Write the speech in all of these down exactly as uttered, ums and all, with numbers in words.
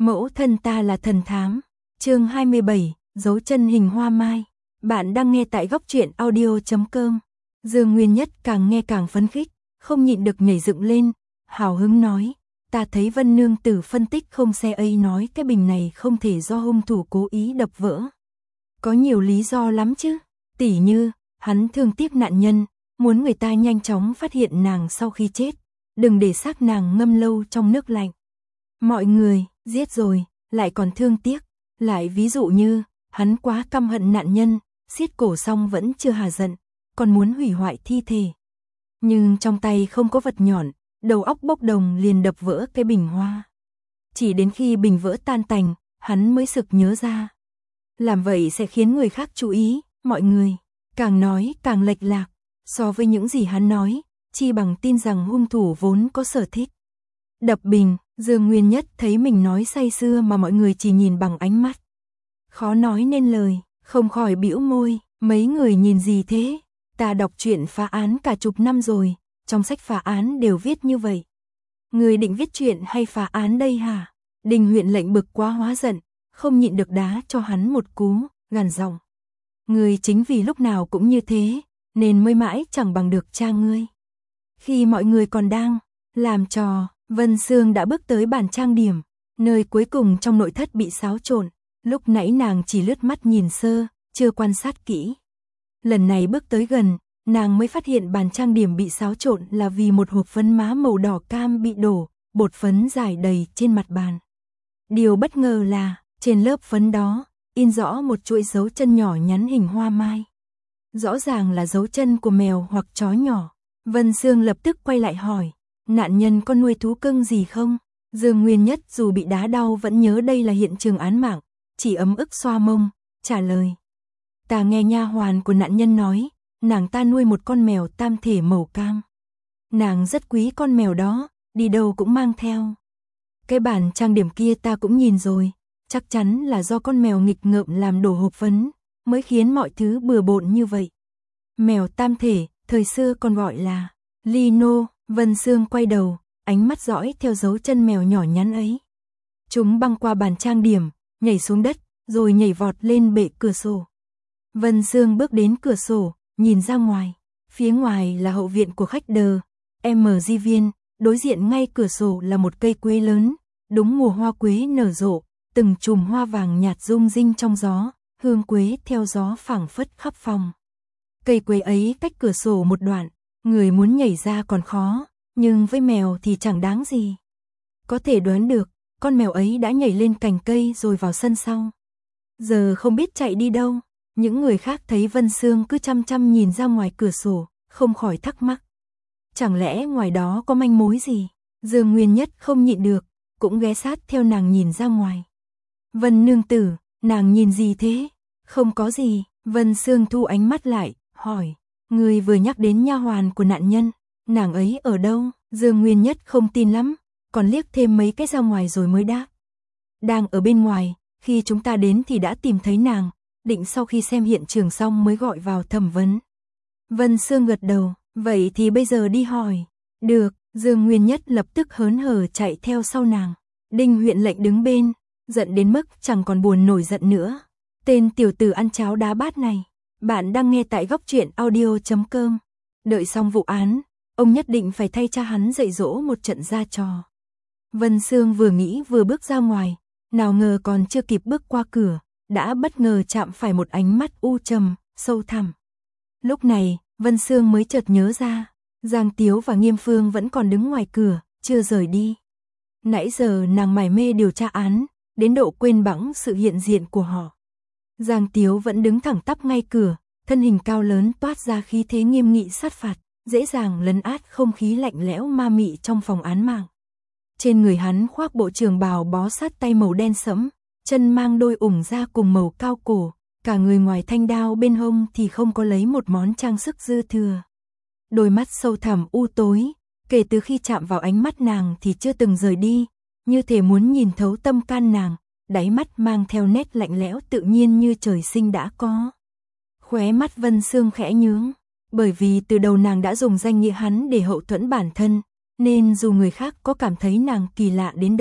Mẫu thân ta là thần thám. Chương hai mươi bảy, dấu chân hình hoa mai. Bạn đang nghe tại góc truyện audio chấm com. Dương Nguyên Nhất càng nghe càng phấn khích, không nhịn được nhảy dựng lên, hào hứng nói, ta thấy Vân nương tử phân tích không xe ấy nói cái bình này không thể do hung thủ cố ý đập vỡ. Có nhiều lý do lắm chứ, tỉ như, hắn thương tiếc nạn nhân, muốn người ta nhanh chóng phát hiện nàng sau khi chết, đừng để xác nàng ngâm lâu trong nước lạnh. Mọi người, giết rồi, lại còn thương tiếc, lại ví dụ như, hắn quá căm hận nạn nhân, xiết cổ xong vẫn chưa hà giận, còn muốn hủy hoại thi thể. Nhưng trong tay không có vật nhọn, đầu óc bốc đồng liền đập vỡ cái bình hoa. Chỉ đến khi bình vỡ tan tành, hắn mới sực nhớ ra. Làm vậy sẽ khiến người khác chú ý, mọi người, càng nói càng lệch lạc, so với những gì hắn nói, chi bằng tin rằng hung thủ vốn có sở thích. Đập bình, Dương Nguyên Nhất thấy mình nói say sưa mà mọi người chỉ nhìn bằng ánh mắt. Khó nói nên lời, không khỏi bĩu môi, mấy người nhìn gì thế? Ta đọc truyện phá án cả chục năm rồi, trong sách phá án đều viết như vậy. Người định viết truyện hay phá án đây hả? Đình huyện lệnh bực quá hóa giận, không nhịn được đá cho hắn một cú, gằn giọng. Người chính vì lúc nào cũng như thế, nên mới mãi chẳng bằng được cha ngươi. Khi mọi người còn đang làm trò, Vân Sương đã bước tới bàn trang điểm, nơi cuối cùng trong nội thất bị xáo trộn. Lúc nãy nàng chỉ lướt mắt nhìn sơ, chưa quan sát kỹ. Lần này bước tới gần, nàng mới phát hiện bàn trang điểm bị xáo trộn là vì một hộp phấn má màu đỏ cam bị đổ, bột phấn rải đầy trên mặt bàn. Điều bất ngờ là, trên lớp phấn đó, in rõ một chuỗi dấu chân nhỏ nhắn hình hoa mai. Rõ ràng là dấu chân của mèo hoặc chó nhỏ. Vân Sương lập tức quay lại hỏi, nạn nhân có nuôi thú cưng gì không? Dương Nguyên Nhất dù bị đá đau vẫn nhớ đây là hiện trường án mạng, chỉ ấm ức xoa mông, trả lời. Ta nghe nha hoàn của nạn nhân nói, nàng ta nuôi một con mèo tam thể màu cam. Nàng rất quý con mèo đó, đi đâu cũng mang theo. Cái bản trang điểm kia ta cũng nhìn rồi, chắc chắn là do con mèo nghịch ngợm làm đổ hộp phấn, mới khiến mọi thứ bừa bộn như vậy. Mèo tam thể, thời xưa còn gọi là Lino. Vân Sương quay đầu, ánh mắt dõi theo dấu chân mèo nhỏ nhắn ấy. Chúng băng qua bàn trang điểm, nhảy xuống đất, rồi nhảy vọt lên bệ cửa sổ. Vân Sương bước đến cửa sổ, nhìn ra ngoài. Phía ngoài là hậu viện của khách đờ, em gi viên, đối diện ngay cửa sổ là một cây quế lớn, đúng mùa hoa quế nở rộ, từng chùm hoa vàng nhạt rung rinh trong gió, hương quế theo gió phảng phất khắp phòng. Cây quế ấy cách cửa sổ một đoạn, người muốn nhảy ra còn khó, nhưng với mèo thì chẳng đáng gì. Có thể đoán được, con mèo ấy đã nhảy lên cành cây rồi vào sân sau. Giờ không biết chạy đi đâu, những người khác thấy Vân Sương cứ chăm chăm nhìn ra ngoài cửa sổ, không khỏi thắc mắc. Chẳng lẽ ngoài đó có manh mối gì? Dương Nguyên Nhất không nhịn được, cũng ghé sát theo nàng nhìn ra ngoài. Vân nương tử, nàng nhìn gì thế? Không có gì, Vân Sương thu ánh mắt lại, hỏi. Người vừa nhắc đến nha hoàn của nạn nhân, nàng ấy ở đâu? Dương Nguyên Nhất không tin lắm, còn liếc thêm mấy cái ra ngoài rồi mới đáp. Đang ở bên ngoài, khi chúng ta đến thì đã tìm thấy nàng, định sau khi xem hiện trường xong mới gọi vào thẩm vấn. Vân Sương gật đầu, vậy thì bây giờ đi hỏi. Được, Dương Nguyên Nhất lập tức hớn hở chạy theo sau nàng. Đinh huyện lệnh đứng bên, giận đến mức chẳng còn buồn nổi giận nữa. Tên tiểu tử ăn cháo đá bát này. Bạn đang nghe tại góc truyện audio chấm com. Đợi xong vụ án, ông nhất định phải thay cha hắn dạy dỗ một trận ra trò. Vân Sương vừa nghĩ vừa bước ra ngoài, nào ngờ còn chưa kịp bước qua cửa, đã bất ngờ chạm phải một ánh mắt u trầm, sâu thẳm. Lúc này, Vân Sương mới chợt nhớ ra, Giang Tiếu và Nghiêm Phương vẫn còn đứng ngoài cửa, chưa rời đi. Nãy giờ nàng mải mê điều tra án, đến độ quên bẵng sự hiện diện của họ. Giang Tiếu vẫn đứng thẳng tắp ngay cửa, thân hình cao lớn toát ra khí thế nghiêm nghị sát phạt, dễ dàng lấn át không khí lạnh lẽo ma mị trong phòng án mạng. Trên người hắn khoác bộ trường bào bó sát tay màu đen sẫm, chân mang đôi ủng da cùng màu cao cổ, cả người ngoài thanh đao bên hông thì không có lấy một món trang sức dư thừa. Đôi mắt sâu thẳm u tối, kể từ khi chạm vào ánh mắt nàng thì chưa từng rời đi, như thể muốn nhìn thấu tâm can nàng. Đáy mắt mang theo nét lạnh lẽo tự nhiên như trời sinh đã có. Khóe mắt Vân Sương khẽ nhướng, bởi vì từ đầu nàng đã dùng danh nghĩa hắn để hậu thuẫn bản thân, nên dù người khác có cảm thấy nàng kỳ lạ đến đâu,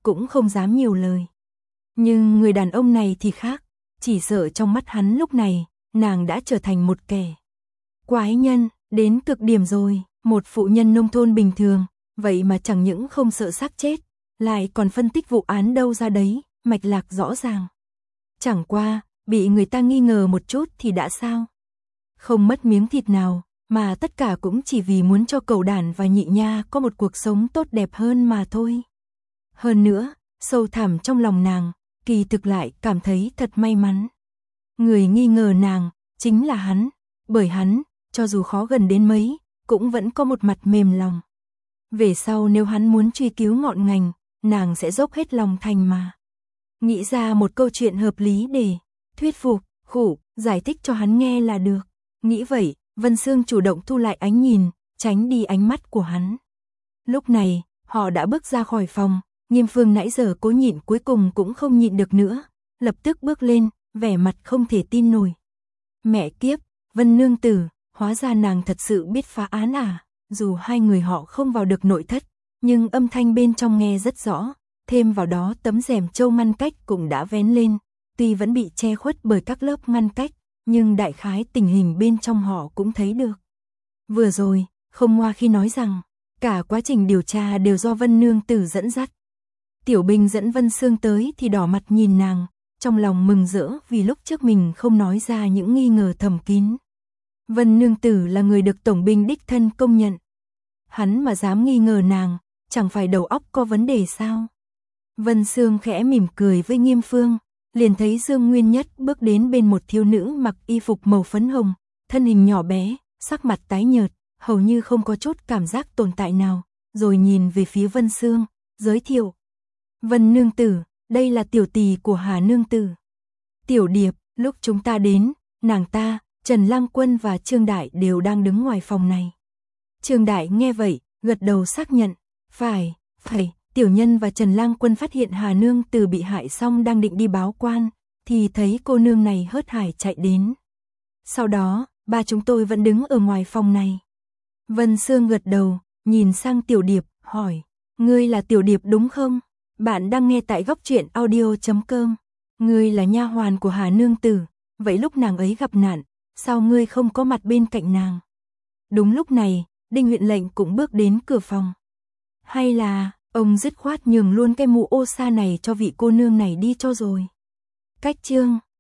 cũng không dám nhiều lời. Nhưng người đàn ông này thì khác, chỉ sợ trong mắt hắn lúc này, nàng đã trở thành một kẻ quái nhân, đến cực điểm rồi, một phụ nhân nông thôn bình thường, vậy mà chẳng những không sợ xác chết, lại còn phân tích vụ án đâu ra đấy, mạch lạc rõ ràng. Chẳng qua, bị người ta nghi ngờ một chút thì đã sao? Không mất miếng thịt nào, mà tất cả cũng chỉ vì muốn cho Cẩu Đản và Nhị Nha có một cuộc sống tốt đẹp hơn mà thôi. Hơn nữa, sâu thẳm trong lòng nàng, kỳ thực lại cảm thấy thật may mắn. Người nghi ngờ nàng, chính là hắn, bởi hắn, cho dù khó gần đến mấy, cũng vẫn có một mặt mềm lòng. Về sau nếu hắn muốn truy cứu ngọn ngành, nàng sẽ dốc hết lòng thành mà. Nghĩ ra một câu chuyện hợp lý để thuyết phục, khủ, giải thích cho hắn nghe là được. Nghĩ vậy, Vân Sương chủ động thu lại ánh nhìn, tránh đi ánh mắt của hắn. Lúc này, họ đã bước ra khỏi phòng, Nghiêm Phương nãy giờ cố nhịn cuối cùng cũng không nhịn được nữa, lập tức bước lên, vẻ mặt không thể tin nổi. Mẹ kiếp, Vân nương tử, hóa ra nàng thật sự biết phá án à? Dù hai người họ không vào được nội thất, nhưng âm thanh bên trong nghe rất rõ, thêm vào đó tấm rèm châu ngăn cách cũng đã vén lên, tuy vẫn bị che khuất bởi các lớp ngăn cách, nhưng đại khái tình hình bên trong họ cũng thấy được. Vừa rồi, không ngoa khi nói rằng, cả quá trình điều tra đều do Vân nương tử dẫn dắt. Tiểu Bình dẫn Vân Sương tới thì đỏ mặt nhìn nàng, trong lòng mừng rỡ vì lúc trước mình không nói ra những nghi ngờ thầm kín. Vân nương tử là người được Tổng binh đích thân công nhận. Hắn mà dám nghi ngờ nàng, chẳng phải đầu óc có vấn đề sao? Vân Sương khẽ mỉm cười với Nghiêm Phương, liền thấy Dương Nguyên Nhất bước đến bên một thiếu nữ mặc y phục màu phấn hồng, thân hình nhỏ bé, sắc mặt tái nhợt, hầu như không có chút cảm giác tồn tại nào, rồi nhìn về phía Vân Sương, giới thiệu. Vân nương tử, đây là tiểu tỳ của Hà nương tử. Tiểu Điệp, lúc chúng ta đến, nàng ta, Trần Lang Quân và Trương Đại đều đang đứng ngoài phòng này. Trương Đại nghe vậy, gật đầu xác nhận, phải, phải, tiểu nhân và Trần Lang Quân phát hiện Hà nương tử bị hại xong đang định đi báo quan, thì thấy cô nương này hớt hải chạy đến. Sau đó, ba chúng tôi vẫn đứng ở ngoài phòng này. Vân Sương gật đầu, nhìn sang Tiểu Điệp, hỏi, ngươi là Tiểu Điệp đúng không? Bạn đang nghe tại góc truyện audio chấm com. Ngươi là nha hoàn của Hà nương tử, vậy lúc nàng ấy gặp nạn, sao ngươi không có mặt bên cạnh nàng? Đúng lúc này, Đinh huyện lệnh cũng bước đến cửa phòng. Hay là, ông dứt khoát nhường luôn cái mũ ô sa này cho vị cô nương này đi cho rồi. Cách chương